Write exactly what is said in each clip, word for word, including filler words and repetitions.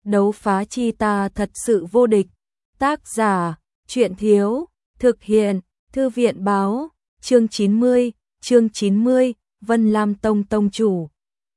đấu phá chi ta thật sự vô địch. Tác giả, truyện thiếu, thực hiện, thư viện báo, chương chín mươi, chương chín mươi, Vân Lam Tông tông chủ.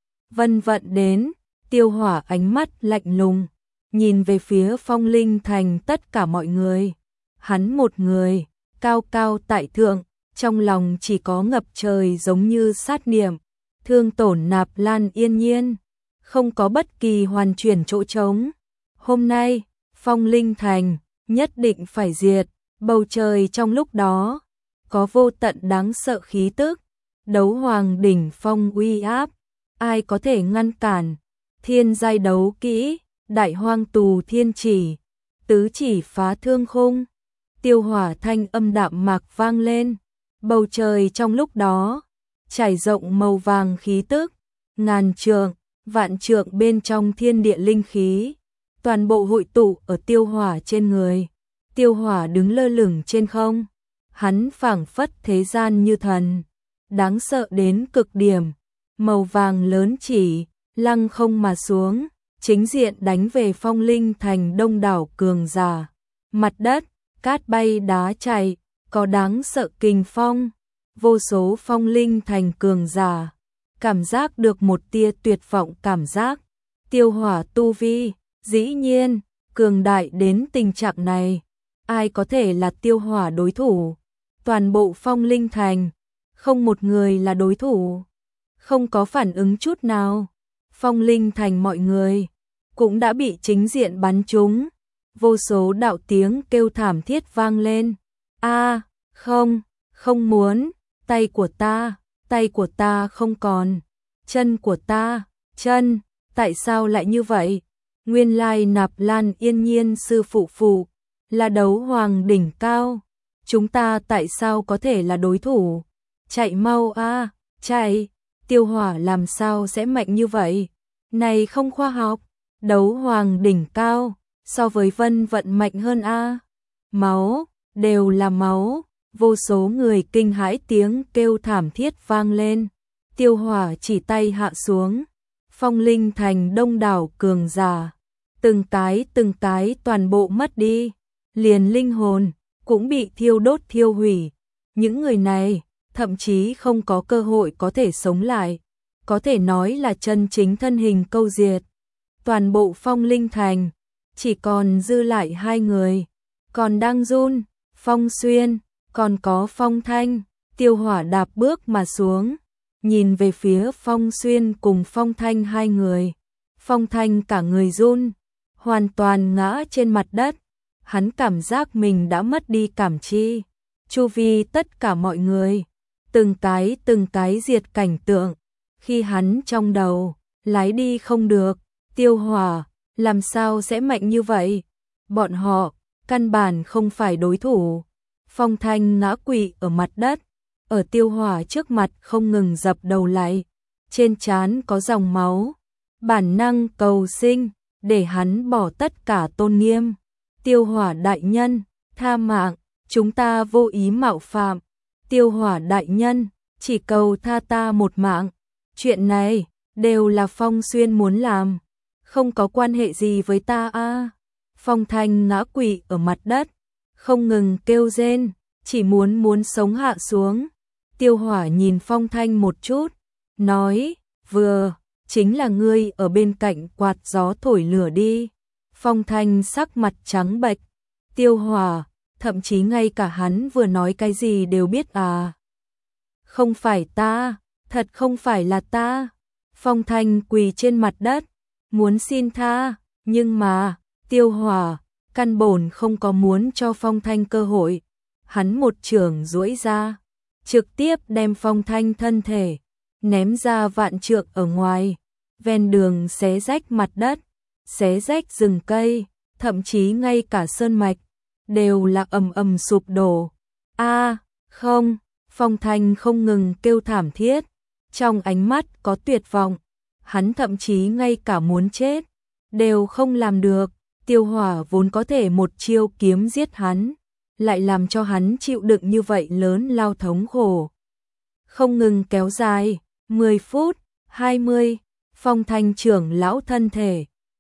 Vân Vận đến, Tiêu Hỏa ánh mắt lạnh lùng, nhìn về phía Phong Linh Thành tất cả mọi người. Hắn một người, cao cao tại thượng, trong lòng chỉ có ngập trời giống như sát niệm, thương tổn Nạp Lan Yên Nhiên, không có bất kỳ hoàn chuyển chỗ trống. Hôm nay, Phong Linh Thành nhất định phải diệt. Bầu trời trong lúc đó có vô tận đáng sợ khí tức, đấu hoàng đỉnh phong uy áp, ai có thể ngăn cản? Thiên giai đấu kỹ, đại hoang tù thiên chỉ, tứ chỉ phá thương khung. Tiêu Hỏa thanh âm đạm mạc vang lên, bầu trời trong lúc đó trải rộng màu vàng khí tức, ngàn trượng, vạn trượng bên trong thiên địa linh khí, toàn bộ hội tụ ở Tiêu Hỏa trên người. Tiêu Hỏa đứng lơ lửng trên không, hắn phảng phất thế gian như thần, đáng sợ đến cực điểm, màu vàng lớn chỉ, lăng không mà xuống, chính diện đánh về Phong Linh Thành đông đảo cường giả. Mặt đất, cát bay đá chạy, có đáng sợ kình phong, vô số Phong Linh Thành cường giả, cảm giác được một tia tuyệt vọng cảm giác. Tiêu Hỏa tu vi, dĩ nhiên, cường đại đến tình trạng này. Ai có thể là Tiêu Hỏa đối thủ? Toàn bộ Phong Linh Thành, không một người là đối thủ, không có phản ứng chút nào. Phong Linh Thành mọi người cũng đã bị chính diện bắn trúng, vô số đạo tiếng kêu thảm thiết vang lên. A, không, không muốn, tay của ta, tay của ta không còn, chân của ta, chân, tại sao lại như vậy? Nguyên lai Nạp Lan Yên Nhiên sư phụ phụ là đấu hoàng đỉnh cao, chúng ta tại sao có thể là đối thủ? Chạy mau a, chạy! Tiêu Hỏa làm sao sẽ mạnh như vậy? Này không khoa học, đấu hoàng đỉnh cao, so với Vân Vận mạnh hơn a. Máu, đều là máu, vô số người kinh hãi tiếng kêu thảm thiết vang lên. Tiêu Hỏa chỉ tay hạ xuống, Phong Linh Thành đông đảo cường giả, từng cái từng cái toàn bộ mất đi, liền linh hồn cũng bị thiêu đốt thiêu hủy. Những người này thậm chí không có cơ hội có thể sống lại, có thể nói là chân chính thân hình câu diệt. Toàn bộ Phong Linh Thành chỉ còn dư lại hai người, còn đang run, Phong Xuyên, còn có Phong Thanh. Tiêu Hỏa đạp bước mà xuống, nhìn về phía Phong Xuyên cùng Phong Thanh hai người. Phong Thanh cả người run, hoàn toàn ngã trên mặt đất. Hắn cảm giác mình đã mất đi cảm chi. Chu vi tất cả mọi người, từng cái từng cái diệt cảnh tượng, khi hắn trong đầu lái đi không được. Tiêu Hỏa làm sao sẽ mạnh như vậy? Bọn họ căn bản không phải đối thủ. Phong Thanh ngã quỵ ở mặt đất, ở Tiêu Hỏa trước mặt không ngừng dập đầu lại, trên trán có dòng máu, bản năng cầu sinh để hắn bỏ tất cả tôn nghiêm. Tiêu Hỏa đại nhân, tha mạng, chúng ta vô ý mạo phạm. Tiêu Hỏa đại nhân, chỉ cầu tha ta một mạng. Chuyện này đều là Phong Xuyên muốn làm, không có quan hệ gì với ta a. Phong Thanh ngã quỵ ở mặt đất, không ngừng kêu rên, chỉ muốn muốn sống hạ xuống. Tiêu Hỏa nhìn Phong Thanh một chút, nói, vừa, chính là ngươi ở bên cạnh quạt gió thổi lửa đi. Phong Thanh sắc mặt trắng bệch. Tiêu Hỏa, thậm chí ngay cả hắn vừa nói cái gì đều biết à? Không phải ta, thật không phải là ta. Phong Thanh quỳ trên mặt đất, muốn xin tha, nhưng mà, Tiêu Hỏa căn bản không có muốn cho Phong Thanh cơ hội. Hắn một chưởng duỗi ra, trực tiếp đem Phong Thanh thân thể ném ra vạn trượng ở ngoài, ven đường xé rách mặt đất, xé rách rừng cây, thậm chí ngay cả sơn mạch đều là ầm ầm sụp đổ. A, không, Phong Thanh không ngừng kêu thảm thiết, trong ánh mắt có tuyệt vọng, hắn thậm chí ngay cả muốn chết đều không làm được. Tiêu Hỏa vốn có thể một chiêu kiếm giết hắn, lại làm cho hắn chịu đựng như vậy lớn lao thống khổ. Không ngừng kéo dài, mười phút, hai mươi, Phong Thanh trưởng lão thân thể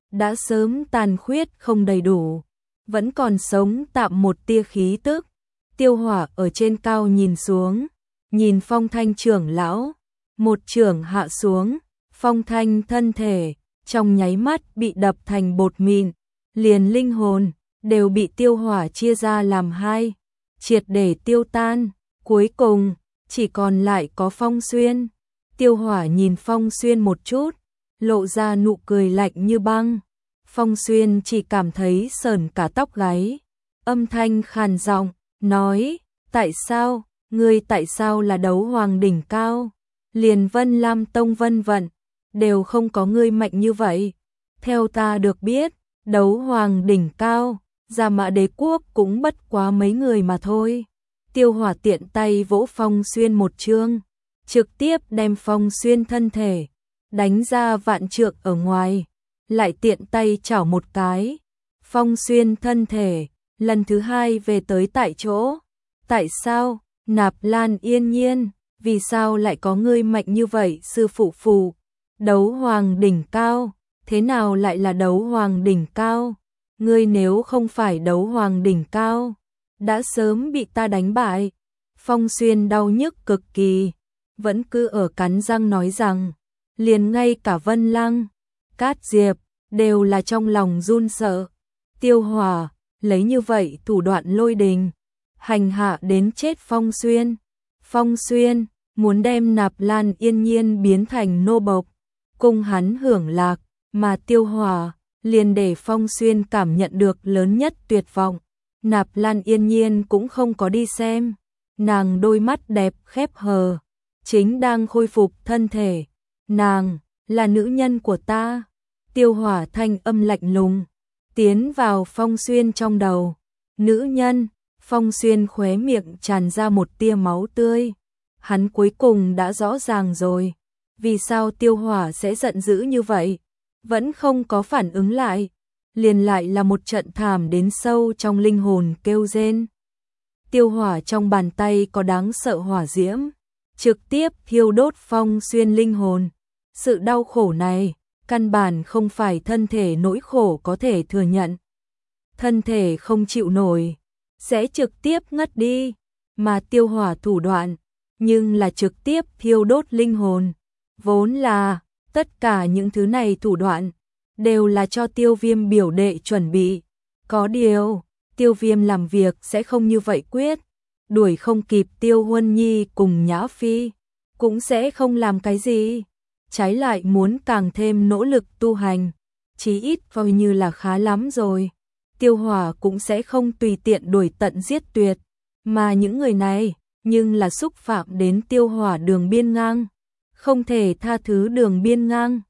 đã sớm tàn khuyết không đầy đủ, vẫn còn sống tạm một tia khí tức. Tiêu Hỏa ở trên cao nhìn xuống, nhìn Phong Thanh trưởng lão, một trưởng hạ xuống, Phong Thanh thân thể trong nháy mắt bị đập thành bột mịn, liền linh hồn đều bị Tiêu Hỏa chia ra làm hai, triệt để tiêu tan, cuối cùng chỉ còn lại có Phong Xuyên. Tiêu Hỏa nhìn Phong Xuyên một chút, lộ ra nụ cười lạnh như băng. Phong Xuyên chỉ cảm thấy sởn cả tóc gáy, âm thanh khàn giọng nói: "Tại sao, ngươi tại sao là đấu hoàng đỉnh cao? Liền Vân Lam Tông vân vận đều không có ngươi mạnh như vậy. Theo ta được biết, đấu hoàng đỉnh cao, Gia Mã Đế quốc cũng bất quá mấy người mà thôi." Tiêu Hỏa tiện tay vỗ Phong Xuyên một chương, trực tiếp đem Phong Xuyên thân thể đánh ra vạn trượng ở ngoài, lại tiện tay chảo một cái, Phong Xuyên thân thể lần thứ hai về tới tại chỗ. "Tại sao, Nạp Lan Yên Nhiên, vì sao lại có ngươi mạnh như vậy sư phụ phù? Đấu hoàng đỉnh cao, thế nào lại là đấu hoàng đỉnh cao? Ngươi nếu không phải đấu hoàng đỉnh cao, đã sớm bị ta đánh bại." Phong Xuyên đau nhức cực kỳ, vẫn cứ ở cắn răng nói rằng, liền ngay cả Vân Lăng, Cát Diệp đều là trong lòng run sợ. Tiêu Hỏa lấy như vậy thủ đoạn lôi đình, hành hạ đến chết Phong Xuyên. Phong Xuyên muốn đem Nạp Lan Yên Nhiên biến thành nô bộc, cùng hắn hưởng lạc, mà Tiêu Hỏa liền để Phong Xuyên cảm nhận được lớn nhất tuyệt vọng. Nạp Lan Yên Nhiên cũng không có đi xem, nàng đôi mắt đẹp khép hờ, chính đang khôi phục thân thể. "Nàng là nữ nhân của ta." Tiêu Hỏa thanh âm lạnh lùng tiến vào Phong Xuyên trong đầu. "Nữ nhân?" Phong Xuyên khóe miệng tràn ra một tia máu tươi. Hắn cuối cùng đã rõ ràng rồi, vì sao Tiêu Hỏa sẽ giận dữ như vậy, vẫn không có phản ứng lại, liền lại là một trận thảm đến sâu trong linh hồn kêu rên. Tiêu Hỏa trong bàn tay có đáng sợ hỏa diễm, trực tiếp thiêu đốt Phong Xuyên linh hồn. Sự đau khổ này, căn bản không phải thân thể nỗi khổ có thể thừa nhận. Thân thể không chịu nổi, sẽ trực tiếp ngất đi, mà Tiêu Hỏa thủ đoạn, nhưng là trực tiếp thiêu đốt linh hồn. Vốn là, tất cả những thứ này thủ đoạn, đều là cho Tiêu Viêm biểu đệ chuẩn bị. Có điều, Tiêu Viêm làm việc sẽ không như vậy quyết, đuổi không kịp Tiêu Huân Nhi cùng Nhã Phi, cũng sẽ không làm cái gì, trái lại muốn càng thêm nỗ lực tu hành, chí ít coi như là khá lắm rồi. Tiêu Hỏa cũng sẽ không tùy tiện đuổi tận giết tuyệt, mà những người này, nhưng là xúc phạm đến Tiêu Hỏa đường biên ngang, không thể tha thứ đường biên ngang.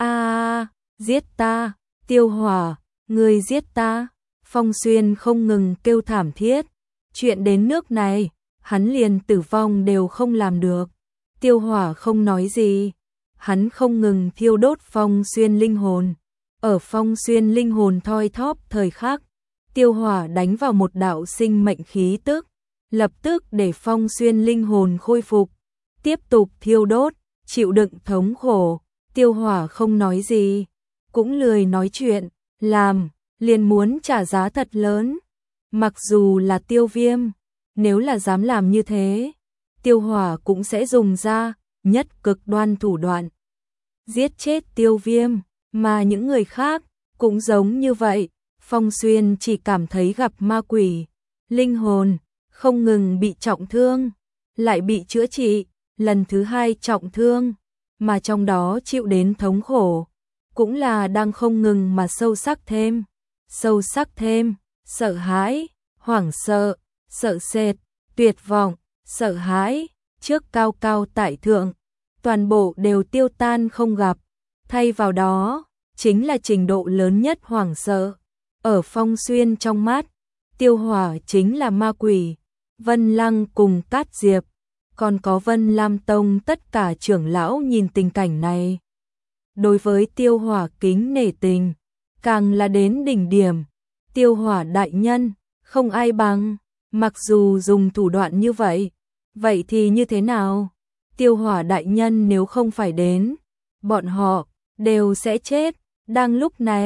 A, giết ta, Tiêu Hỏa, ngươi giết ta. Phong Xuyên không ngừng kêu thảm thiết, chuyện đến nước này, hắn liền tử vong đều không làm được. Tiêu Hỏa không nói gì, hắn không ngừng thiêu đốt Phong Xuyên linh hồn. Ở Phong Xuyên linh hồn thoi thóp thời khắc, Tiêu Hỏa đánh vào một đạo sinh mệnh khí tức, lập tức để Phong Xuyên linh hồn khôi phục, tiếp tục thiêu đốt, chịu đựng thống khổ. Tiêu Hỏa không nói gì, cũng lười nói chuyện, làm, liền muốn trả giá thật lớn. Mặc dù là Tiêu Viêm, nếu là dám làm như thế, Tiêu Hỏa cũng sẽ dùng ra nhất cực đoan thủ đoạn, giết chết Tiêu Viêm, mà những người khác cũng giống như vậy. Phong Xuyên chỉ cảm thấy gặp ma quỷ, linh hồn không ngừng bị trọng thương, lại bị chữa trị, lần thứ hai trọng thương, mà trong đó chịu đến thống khổ, cũng là đang không ngừng mà sâu sắc thêm, sâu sắc thêm, sợ hãi, hoảng sợ, sợ sệt, tuyệt vọng, sợ hãi, trước cao cao tại thượng, toàn bộ đều tiêu tan không gặp, thay vào đó, chính là trình độ lớn nhất hoảng sợ. Ở Phong Xuyên trong mắt, Tiêu Hỏa chính là ma quỷ. Vân Lăng cùng Cát Diệp, còn có Vân Lam Tông tất cả trưởng lão nhìn tình cảnh này, đối với Tiêu Hỏa kính nể tình, càng là đến đỉnh điểm. Tiêu Hỏa đại nhân, không ai bằng, mặc dù dùng thủ đoạn như vậy, vậy thì như thế nào? Tiêu Hỏa đại nhân nếu không phải đến, bọn họ đều sẽ chết. Đang lúc này,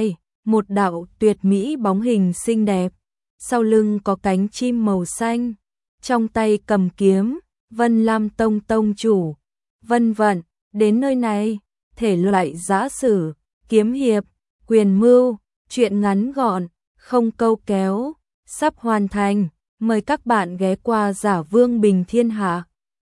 một đạo tuyệt mỹ bóng hình xinh đẹp, sau lưng có cánh chim màu xanh, trong tay cầm kiếm, Vân Lam Tông tông chủ. Vân Vận, đến nơi này, thể loại giã sử, kiếm hiệp, quyền mưu, truyện ngắn gọn, không câu kéo, sắp hoàn thành, mời các bạn ghé qua Giả Vương Bình Thiên Hạ.